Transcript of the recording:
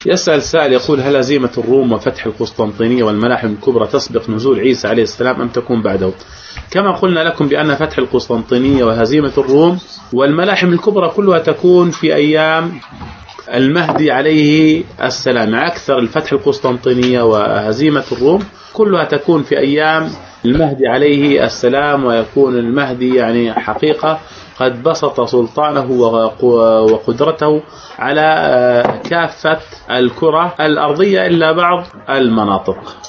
يسأل سائل يقول: هل هزيمة الروم وفتح القسطنطينية والملاحم الكبرى تسبق نزول عيسى عليه السلام أم تكون بعده؟ كما قلنا لكم بأن فتح القسطنطينية وهزيمة الروم والملاحم الكبرى كلها تكون في أيام المهدي عليه السلام. أكثر الفتح القسطنطينية وهزيمة الروم كلها تكون في أيام المهدي عليه السلام، ويكون المهدي يعني حقيقة قد بسط سلطانه وقدرته على كافة الكرة الأرضية إلا بعض المناطق.